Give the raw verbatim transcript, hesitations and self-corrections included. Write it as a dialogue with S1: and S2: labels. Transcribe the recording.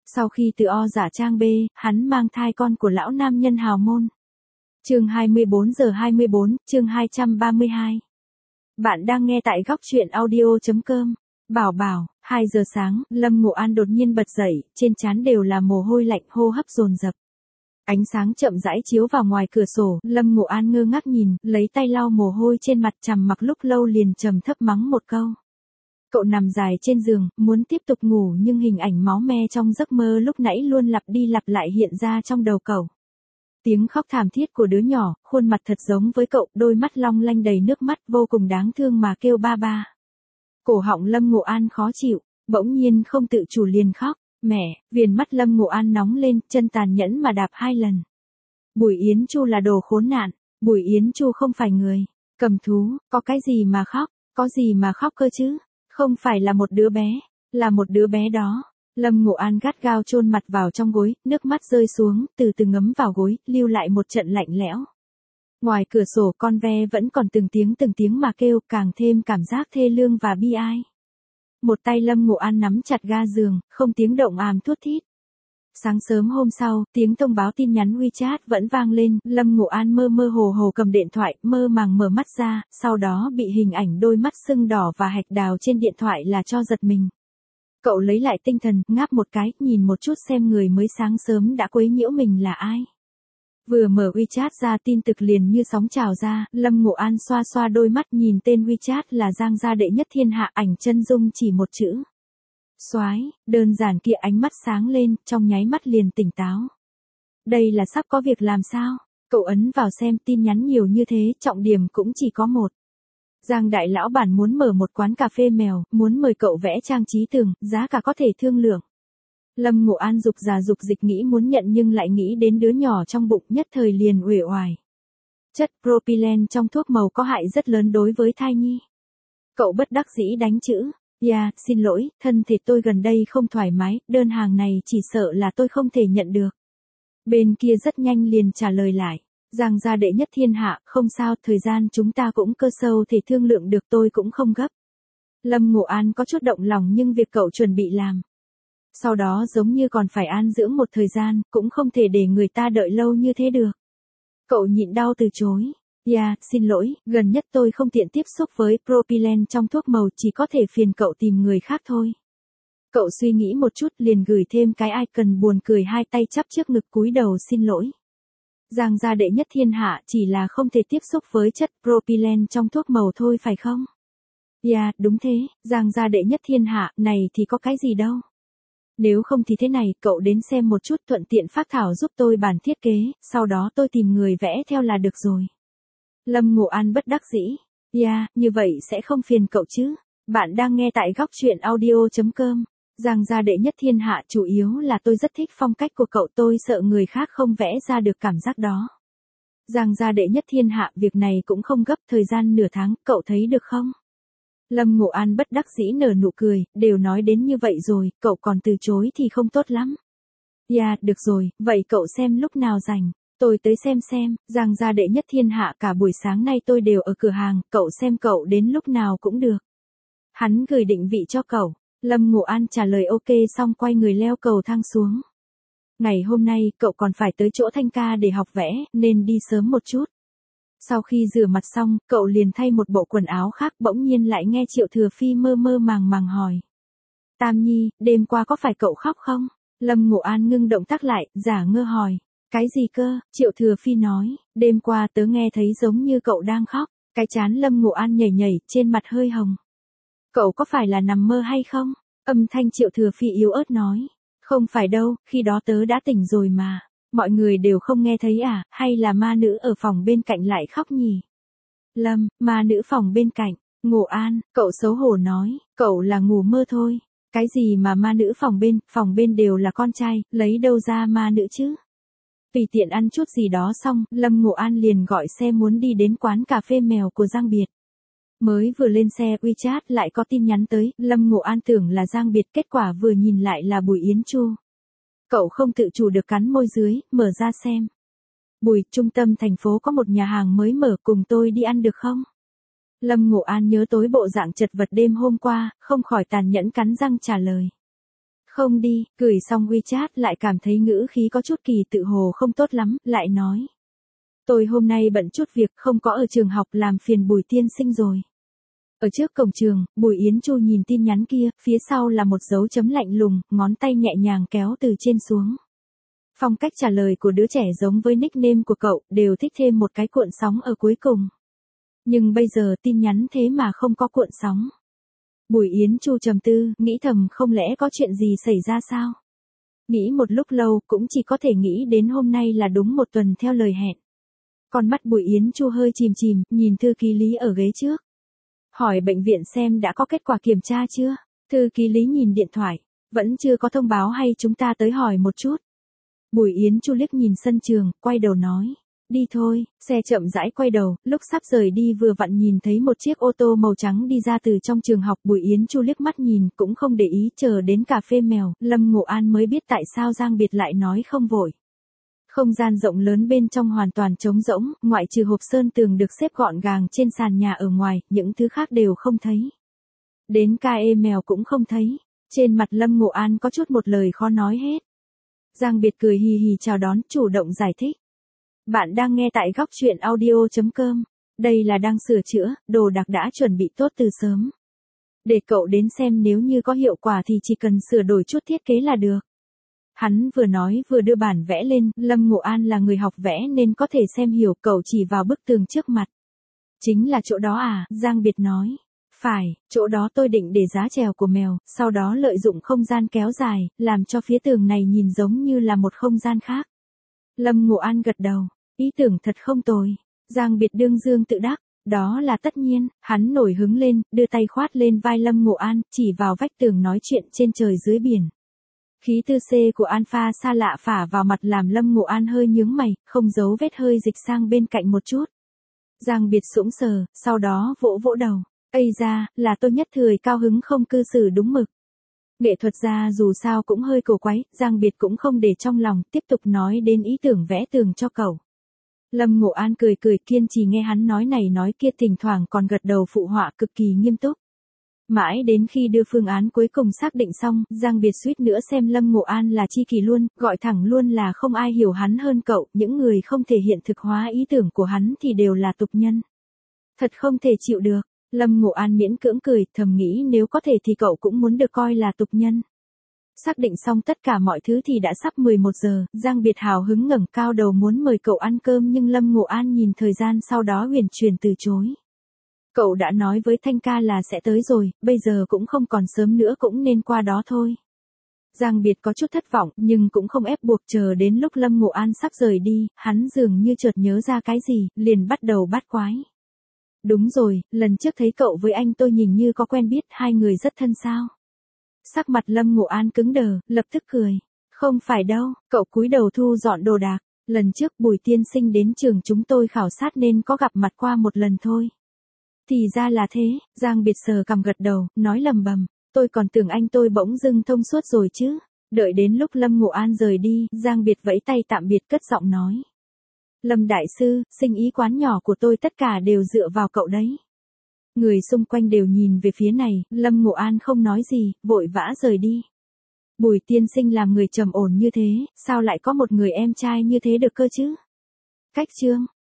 S1: Sau khi từ O giả trang B, hắn mang thai con của lão nam nhân hào môn. Chương hai mươi bốn giờ hai mươi bốn, chương hai trăm ba mươi hai. Bạn đang nghe tại góc truyện audio chấm com. Bảo bảo, hai giờ sáng, Lâm Ngộ An đột nhiên bật dậy, trên trán đều là mồ hôi lạnh, hô hấp dồn dập. Ánh sáng chậm rãi chiếu vào ngoài cửa sổ, Lâm Ngộ An ngơ ngác nhìn, lấy tay lau mồ hôi trên mặt, trầm mặc lúc lâu liền trầm thấp mắng một câu. Cậu nằm dài trên giường, muốn tiếp tục ngủ nhưng hình ảnh máu me trong giấc mơ lúc nãy luôn lặp đi lặp lại hiện ra trong đầu cậu. Tiếng khóc thảm thiết của đứa nhỏ, khuôn mặt thật giống với cậu, đôi mắt long lanh đầy nước mắt vô cùng đáng thương mà kêu ba ba. Cổ họng Lâm Ngộ An khó chịu, bỗng nhiên không tự chủ liền khóc. Mẹ, viền mắt Lâm Ngộ An nóng lên, chân tàn nhẫn mà đạp hai lần. Bùi Yến Chu là đồ khốn nạn, Bùi Yến Chu không phải người, cầm thú, có cái gì mà khóc, có gì mà khóc cơ chứ, không phải là một đứa bé, là một đứa bé đó. Lâm Ngộ An gắt gao chôn mặt vào trong gối, nước mắt rơi xuống, từ từ ngấm vào gối, lưu lại một trận lạnh lẽo. Ngoài cửa sổ con ve vẫn còn từng tiếng từng tiếng mà kêu, càng thêm cảm giác thê lương và bi ai. Một tay Lâm Ngộ An nắm chặt ga giường, không tiếng động àm thút thít. Sáng sớm hôm sau, tiếng thông báo tin nhắn WeChat vẫn vang lên, Lâm Ngộ An mơ mơ hồ hồ cầm điện thoại, mơ màng mở mắt ra, sau đó bị hình ảnh đôi mắt sưng đỏ và hạch đào trên điện thoại là cho giật mình. Cậu lấy lại tinh thần, ngáp một cái, nhìn một chút xem người mới sáng sớm đã quấy nhiễu mình là ai. Vừa mở WeChat ra tin tức liền như sóng trào ra, Lâm Ngộ An xoa xoa đôi mắt nhìn tên WeChat là Giang gia đệ nhất thiên hạ, ảnh chân dung chỉ một chữ. Soái, đơn giản kia, ánh mắt sáng lên, trong nháy mắt liền tỉnh táo. Đây là sắp có việc làm sao? Cậu ấn vào xem tin nhắn nhiều như thế, trọng điểm cũng chỉ có một. Giang đại lão bản muốn mở một quán cà phê mèo, muốn mời cậu vẽ trang trí tường, giá cả có thể thương lượng. Lâm Ngộ An dục già dục dịch nghĩ muốn nhận nhưng lại nghĩ đến đứa nhỏ trong bụng, nhất thời liền uể oải. Chất propylene trong thuốc màu có hại rất lớn đối với thai nhi. Cậu bất đắc dĩ đánh chữ. Yeah, xin lỗi, thân thể tôi gần đây không thoải mái, đơn hàng này chỉ sợ là tôi không thể nhận được. Bên kia rất nhanh liền trả lời lại. Giang gia đệ nhất thiên hạ, không sao, thời gian chúng ta cũng cơ sâu thể thương lượng được, tôi cũng không gấp. Lâm Ngộ An có chút động lòng nhưng việc cậu chuẩn bị làm. Sau đó giống như còn phải an dưỡng một thời gian, cũng không thể để người ta đợi lâu như thế được. Cậu nhịn đau từ chối. Yeah, xin lỗi, gần nhất tôi không tiện tiếp xúc với propylene trong thuốc màu, chỉ có thể phiền cậu tìm người khác thôi. Cậu suy nghĩ một chút liền gửi thêm cái icon buồn cười hai tay chắp trước ngực cúi đầu xin lỗi. Giang gia đệ nhất thiên hạ chỉ là không thể tiếp xúc với chất propylene trong thuốc màu thôi phải không? Yeah, đúng thế, Giang gia đệ nhất thiên hạ, này thì có cái gì đâu. Nếu không thì thế này, cậu đến xem một chút, thuận tiện phác thảo giúp tôi bản thiết kế, sau đó tôi tìm người vẽ theo là được rồi. Lâm Ngộ An bất đắc dĩ. Yeah, như vậy sẽ không phiền cậu chứ. Bạn đang nghe tại góc truyện audio chấm com. Giang gia đệ nhất thiên hạ, chủ yếu là tôi rất thích phong cách của cậu, tôi sợ người khác không vẽ ra được cảm giác đó. Giang gia đệ nhất thiên hạ, việc này cũng không gấp, thời gian nửa tháng, cậu thấy được không? Lâm Ngộ An bất đắc dĩ nở nụ cười, đều nói đến như vậy rồi, cậu còn từ chối thì không tốt lắm. Yeah, được rồi, vậy cậu xem lúc nào rảnh. Tôi tới xem xem, Giang gia đệ nhất thiên hạ, cả buổi sáng nay tôi đều ở cửa hàng, cậu xem cậu đến lúc nào cũng được. Hắn gửi định vị cho cậu. Lâm Ngộ An trả lời ok xong quay người leo cầu thang xuống. Ngày hôm nay, cậu còn phải tới chỗ Thanh ca để học vẽ, nên đi sớm một chút. Sau khi rửa mặt xong, cậu liền thay một bộ quần áo khác, bỗng nhiên lại nghe Triệu Thừa Phi mơ mơ màng màng hỏi. Tam Nhi, đêm qua có phải cậu khóc không? Lâm Ngộ An ngưng động tác lại, giả ngơ hỏi. Cái gì cơ? Triệu Thừa Phi nói, đêm qua tớ nghe thấy giống như cậu đang khóc. Cái trán Lâm Ngộ An nhảy nhảy, trên mặt hơi hồng. Cậu có phải là nằm mơ hay không? Âm thanh Triệu Thừa Phi yếu ớt nói. Không phải đâu, khi đó tớ đã tỉnh rồi mà. Mọi người đều không nghe thấy à, hay là ma nữ ở phòng bên cạnh lại khóc nhỉ? Lâm, ma nữ phòng bên cạnh. Ngộ An, cậu xấu hổ nói, cậu là ngủ mơ thôi. Cái gì mà ma nữ phòng bên, phòng bên đều là con trai, lấy đâu ra ma nữ chứ? Tùy tiện ăn chút gì đó xong, Lâm Ngộ An liền gọi xe muốn đi đến quán cà phê mèo của Giang Biệt. Mới vừa lên xe WeChat lại có tin nhắn tới, Lâm Ngộ An tưởng là Giang Biệt, kết quả vừa nhìn lại là Bùi Yến Chu. Cậu không tự chủ được cắn môi dưới, mở ra xem. Bùi, trung tâm thành phố có một nhà hàng mới mở, cùng tôi đi ăn được không? Lâm Ngộ An nhớ tối bộ dạng chật vật đêm hôm qua, không khỏi tàn nhẫn cắn răng trả lời. Không đi, gửi xong WeChat lại cảm thấy ngữ khí có chút kỳ tự hồ không tốt lắm, lại nói. Tôi hôm nay bận chút việc không có ở trường học làm phiền Bùi tiên sinh rồi. Ở trước cổng trường, Bùi Yến Chu nhìn tin nhắn kia, phía sau là một dấu chấm lạnh lùng, ngón tay nhẹ nhàng kéo từ trên xuống. Phong cách trả lời của đứa trẻ giống với nickname của cậu, đều thích thêm một cái cuộn sóng ở cuối cùng. Nhưng bây giờ tin nhắn thế mà không có cuộn sóng. Bùi Yến Chu trầm tư, nghĩ thầm không lẽ có chuyện gì xảy ra sao? Nghĩ một lúc lâu cũng chỉ có thể nghĩ đến hôm nay là đúng một tuần theo lời hẹn. Con mắt Bùi Yến Chu hơi chìm chìm, nhìn thư ký Lý ở ghế trước. Hỏi bệnh viện xem đã có kết quả kiểm tra chưa? Thư ký Lý nhìn điện thoại, vẫn chưa có thông báo hay chúng ta tới hỏi một chút. Bùi Yến Chu liếc nhìn sân trường, quay đầu nói. Đi thôi, xe chậm rãi quay đầu, lúc sắp rời đi vừa vặn nhìn thấy một chiếc ô tô màu trắng đi ra từ trong trường học. Bùi Yến Chu liếc mắt nhìn, cũng không để ý, chờ đến cà phê mèo, Lâm Ngộ An mới biết tại sao Giang Biệt lại nói không vội. Không gian rộng lớn bên trong hoàn toàn trống rỗng, ngoại trừ hộp sơn tường được xếp gọn gàng trên sàn nhà ở ngoài, những thứ khác đều không thấy. Đến ca ê mèo cũng không thấy. Trên mặt Lâm Ngộ An có chút một lời khó nói hết. Giang Biệt cười hì hì chào đón, chủ động giải thích. Bạn đang nghe tại góc truyện audio chấm com. Đây là đang sửa chữa, đồ đạc đã chuẩn bị tốt từ sớm. Để cậu đến xem, nếu như có hiệu quả thì chỉ cần sửa đổi chút thiết kế là được. Hắn vừa nói vừa đưa bản vẽ lên, Lâm Ngộ An là người học vẽ nên có thể xem hiểu, cậu chỉ vào bức tường trước mặt. Chính là chỗ đó à, Giang Biệt nói. Phải, chỗ đó tôi định để giá trèo của mèo, sau đó lợi dụng không gian kéo dài, làm cho phía tường này nhìn giống như là một không gian khác. Lâm Ngộ An gật đầu, ý tưởng thật không tồi. Giang Biệt đương dương tự đắc, đó là tất nhiên. Hắn nổi hứng lên, đưa tay khoát lên vai Lâm Ngộ An, chỉ vào vách tường nói chuyện trên trời dưới biển. Khí tư C của Alpha xa lạ phả vào mặt làm Lâm Ngộ An hơi nhướng mày, không giấu vết hơi dịch sang bên cạnh một chút. Giang Biệt sững sờ, sau đó vỗ vỗ đầu. Ây da, là tôi nhất thời cao hứng không cư xử đúng mực. Nghệ thuật gia dù sao cũng hơi cổ quái, Giang Biệt cũng không để trong lòng, tiếp tục nói đến ý tưởng vẽ tường cho cậu. Lâm Ngộ An cười cười, kiên trì nghe hắn nói này nói kia, thỉnh thoảng còn gật đầu phụ họa cực kỳ nghiêm túc. Mãi đến khi đưa phương án cuối cùng xác định xong, Giang Biệt suýt nữa xem Lâm Ngộ An là tri kỷ luôn, gọi thẳng luôn là không ai hiểu hắn hơn cậu, những người không thể hiện thực hóa ý tưởng của hắn thì đều là tục nhân. Thật không thể chịu được. Lâm Ngộ An miễn cưỡng cười, thầm nghĩ nếu có thể thì cậu cũng muốn được coi là tục nhân. Xác định xong tất cả mọi thứ thì đã sắp mười một giờ, Giang Biệt hào hứng ngẩng cao đầu muốn mời cậu ăn cơm, nhưng Lâm Ngộ An nhìn thời gian sau đó huyền truyền từ chối. Cậu đã nói với Thanh ca là sẽ tới rồi, bây giờ cũng không còn sớm nữa, cũng nên qua đó thôi. Giang Biệt có chút thất vọng, nhưng cũng không ép buộc, chờ đến lúc Lâm Ngộ An sắp rời đi, hắn dường như chợt nhớ ra cái gì, liền bắt đầu bắt quái. Đúng rồi, lần trước thấy cậu với anh tôi nhìn như có quen biết, hai người rất thân sao? Sắc mặt Lâm Ngộ An cứng đờ, lập tức cười. Không phải đâu, cậu cúi đầu thu dọn đồ đạc. Lần trước Bùi tiên sinh đến trường chúng tôi khảo sát nên có gặp mặt qua một lần thôi. Thì ra là thế, Giang Biệt sờ cằm gật đầu, nói lầm bầm. Tôi còn tưởng anh tôi bỗng dưng thông suốt rồi chứ. Đợi đến lúc Lâm Ngộ An rời đi, Giang Biệt vẫy tay tạm biệt, cất giọng nói. Lâm đại sư, sinh ý quán nhỏ của tôi tất cả đều dựa vào cậu đấy. Người xung quanh đều nhìn về phía này, Lâm Ngộ An không nói gì, vội vã rời đi. Bùi tiên sinh làm người trầm ổn như thế, sao lại có một người em trai như thế được cơ chứ? Cách chương